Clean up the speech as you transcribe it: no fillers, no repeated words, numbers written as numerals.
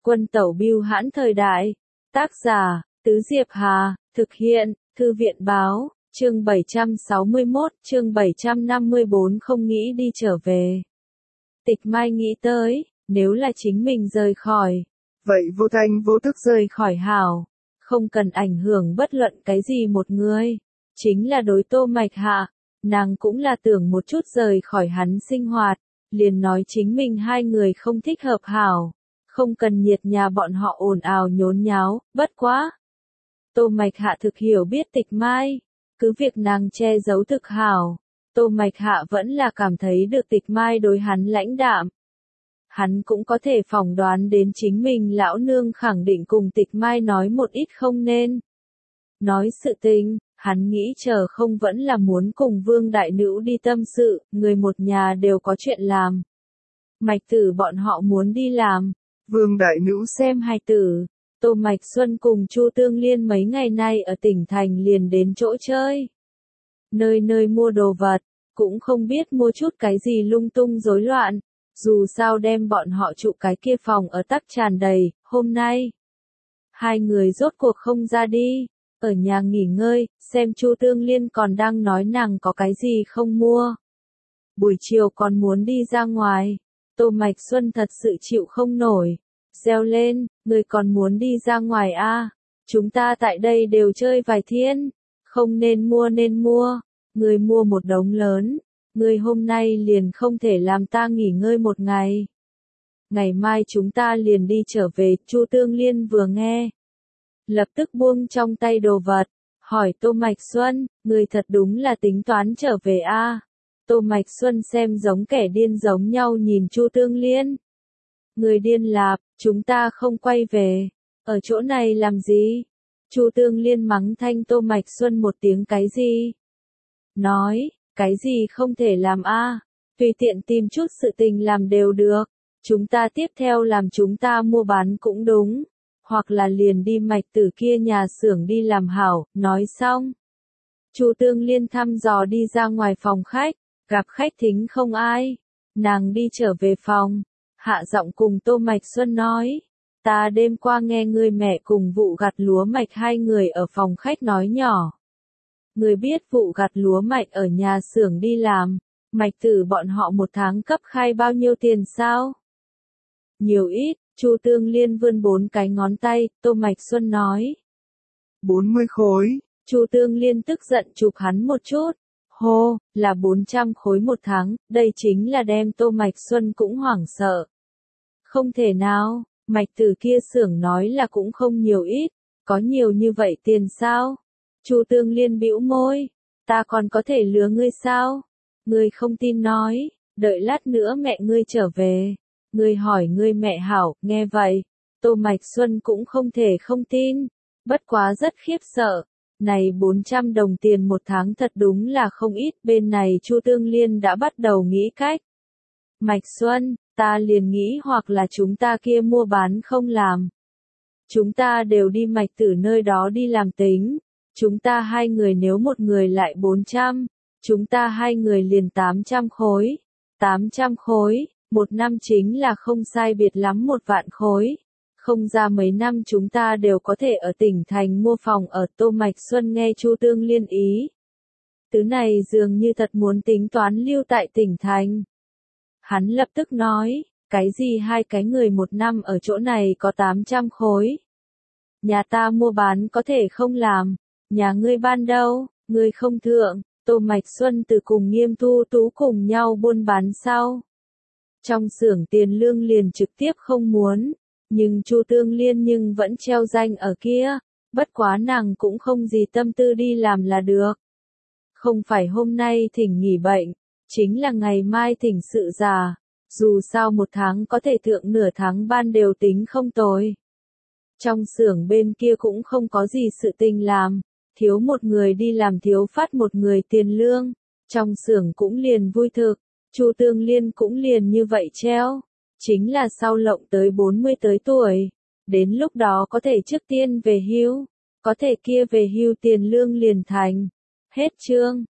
Quân tẩu bưu hãn thời đại. Tác giả, Tứ Diệp Hà, thực hiện, Thư viện báo, chương 761, chương 754 không nghĩ đi trở về. Tịch Mai nghĩ tới, nếu là chính mình rời khỏi. Vậy vô thanh vô tức rời khỏi hảo, không cần ảnh hưởng bất luận cái gì một người. Chính là đối Tô Mạch Hạ, nàng cũng là tưởng một chút rời khỏi hắn sinh hoạt, liền nói chính mình hai người không thích hợp hảo. Không cần nhiệt nhà bọn họ ồn ào nhốn nháo, bất quá. Tô Mạch Hạ thực hiểu biết Tịch Mai, cứ việc nàng che giấu thực hảo, Tô Mạch Hạ vẫn là cảm thấy được Tịch Mai đối hắn lãnh đạm. Hắn cũng có thể phỏng đoán đến chính mình lão nương khẳng định cùng Tịch Mai nói một ít không nên. Nói sự tình, hắn nghĩ chờ không vẫn là muốn cùng Vương Đại Nữ đi tâm sự, người một nhà đều có chuyện làm. Mạch Tử bọn họ muốn đi làm. Vương Đại Nữ xem hài tử, Tô Mạch Xuân cùng Chu Tương Liên mấy ngày nay ở tỉnh thành liền đến chỗ chơi. Nơi nơi mua đồ vật, cũng không biết mua chút cái gì lung tung rối loạn, dù sao đem bọn họ trụ cái kia phòng ở tắc tràn đầy, hôm nay. Hai người rốt cuộc không ra đi, ở nhà nghỉ ngơi, xem Chu Tương Liên còn đang nói nàng có cái gì không mua. Buổi chiều còn muốn đi ra ngoài. Tô Mạch Xuân thật sự chịu không nổi, reo lên, người còn muốn đi ra ngoài à, chúng ta tại đây đều chơi vài thiên, không nên mua, người mua một đống lớn, người hôm nay liền không thể làm ta nghỉ ngơi một ngày. Ngày mai chúng ta liền đi trở về, Chu Tương Liên vừa nghe. Lập tức buông trong tay đồ vật, hỏi Tô Mạch Xuân, người thật đúng là tính toán trở về à. Tô Mạch Xuân xem giống kẻ điên giống nhau nhìn Chu Tương Liên. Người điên lạp, chúng ta không quay về, ở chỗ này làm gì? Chu Tương Liên mắng thanh Tô Mạch Xuân một tiếng cái gì? Nói, cái gì không thể làm a? Tùy tiện tìm chút sự tình làm đều được, chúng ta tiếp theo làm chúng ta mua bán cũng đúng, hoặc là liền đi Mạch Tử kia nhà xưởng đi làm hảo, nói xong. Chu Tương Liên thăm dò đi ra ngoài phòng khách. Gặp khách thính không ai, nàng đi trở về phòng, hạ giọng cùng Tô Mạch Xuân nói, ta đêm qua nghe người mẹ cùng Vụ Gặt Lúa Mạch hai người ở phòng khách nói nhỏ. Người biết Vụ Gặt Lúa Mạch ở nhà xưởng đi làm, Mạch Tử bọn họ một tháng cấp khai bao nhiêu tiền sao? Nhiều ít, Chu Tương Liên vươn 4 cái ngón tay, Tô Mạch Xuân nói. 40 khối, Chu Tương Liên tức giận chụp hắn một chút. Hô, là 400 khối một tháng, đây chính là đem Tô Mạch Xuân cũng hoảng sợ. Không thể nào, Mạch Tử kia xưởng nói là cũng không nhiều ít, có nhiều như vậy tiền sao? Chu Tương Liên bĩu môi, ta còn có thể lừa ngươi sao? Ngươi không tin nói, đợi lát nữa mẹ ngươi trở về, ngươi hỏi ngươi mẹ hảo, nghe vậy, Tô Mạch Xuân cũng không thể không tin, bất quá rất khiếp sợ. Này 400 đồng tiền một tháng thật đúng là không ít, bên này Chu Tương Liên đã bắt đầu nghĩ cách. Mạch Xuân, ta liền nghĩ hoặc là chúng ta kia mua bán không làm. Chúng ta đều đi Mạch Tử nơi đó đi làm tính, chúng ta hai người nếu một người lại 400, chúng ta hai người liền 800 khối. 800 khối, một năm chính là không sai biệt lắm 1 vạn khối. Không ra mấy năm chúng ta đều có thể ở tỉnh thành mua phòng ở. Tô Mạch Xuân nghe Chu Tương Liên ý. Thứ này dường như thật muốn tính toán lưu tại tỉnh thành. Hắn lập tức nói, cái gì hai cái người một năm ở chỗ này có 800 khối. Nhà ta mua bán có thể không làm, nhà ngươi ban đâu, ngươi không thượng, Tô Mạch Xuân từ cùng Nghiêm Thu Tú cùng nhau buôn bán sau. Trong xưởng tiền lương liền trực tiếp không muốn. Nhưng Chu Tương Liên nhưng vẫn treo danh ở kia, bất quá nàng cũng không gì tâm tư đi làm là được. Không phải hôm nay thỉnh nghỉ bệnh, chính là ngày mai thỉnh sự già, dù sao một tháng có thể thượng nửa tháng ban đều tính không tồi. Trong xưởng bên kia cũng không có gì sự tình làm, thiếu một người đi làm thiếu phát một người tiền lương, trong xưởng cũng liền vui thực, Chu Tương Liên cũng liền như vậy treo. Chính là sau lộng tới 40 tới tuổi, đến lúc đó có thể trước tiên về hưu, có thể kia về hưu tiền lương liền thành. Hết chương.